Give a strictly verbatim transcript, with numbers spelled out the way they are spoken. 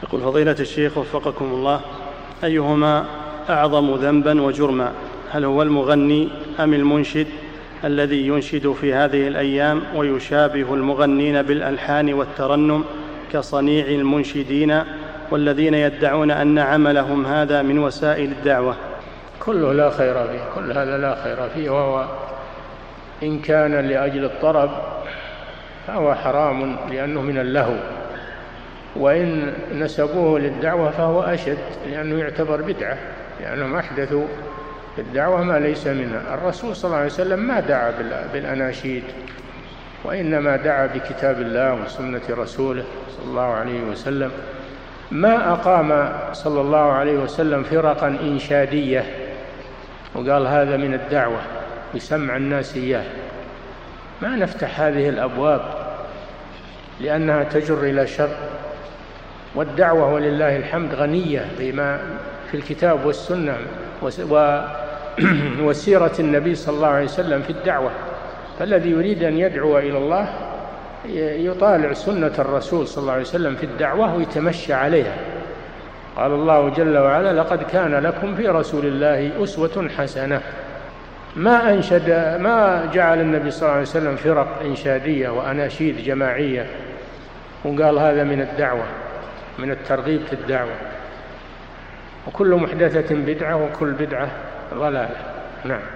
يقول فضيلة الشيخ وفقكم الله، أيهما أعظم ذنبا وجرما، هل هو المغني أم المنشد الذي ينشد في هذه الأيام ويشابه المغنين بالألحان والترنم كصنيع المنشدين والذين يدعون أن عملهم هذا من وسائل الدعوة؟ كله لا خير فيه، كل هذا لا خير فيه، وهو إن كان لأجل الطرب فهو حرام لأنه من اللهو، وإن نسبوه للدعوة فهو أشد لأنه يعتبر بدعة، لأنهم أحدثوا في الدعوة ما ليس منها. الرسول صلى الله عليه وسلم ما دعا بالأناشيد، وإنما دعا بكتاب الله وسنة رسوله صلى الله عليه وسلم. ما أقام صلى الله عليه وسلم فرقا إنشادية وقال هذا من الدعوة يسمع الناس إياه. ما نفتح هذه الأبواب لأنها تجر إلى شر، والدعوة ولله الحمد غنية بما في الكتاب والسنة وسيرة النبي صلى الله عليه وسلم في الدعوة. فالذي يريد أن يدعو إلى الله يطالع سنة الرسول صلى الله عليه وسلم في الدعوة ويتمشى عليها. قال الله جل وعلا: لقد كان لكم في رسول الله أسوة حسنة. ما أنشد ما جعل النبي صلى الله عليه وسلم فرق إنشادية وأناشيد جماعية وقال هذا من الدعوة، من الترغيب في الدعوة. وكل محدثة بدعة وكل بدعة ضلالة. نعم.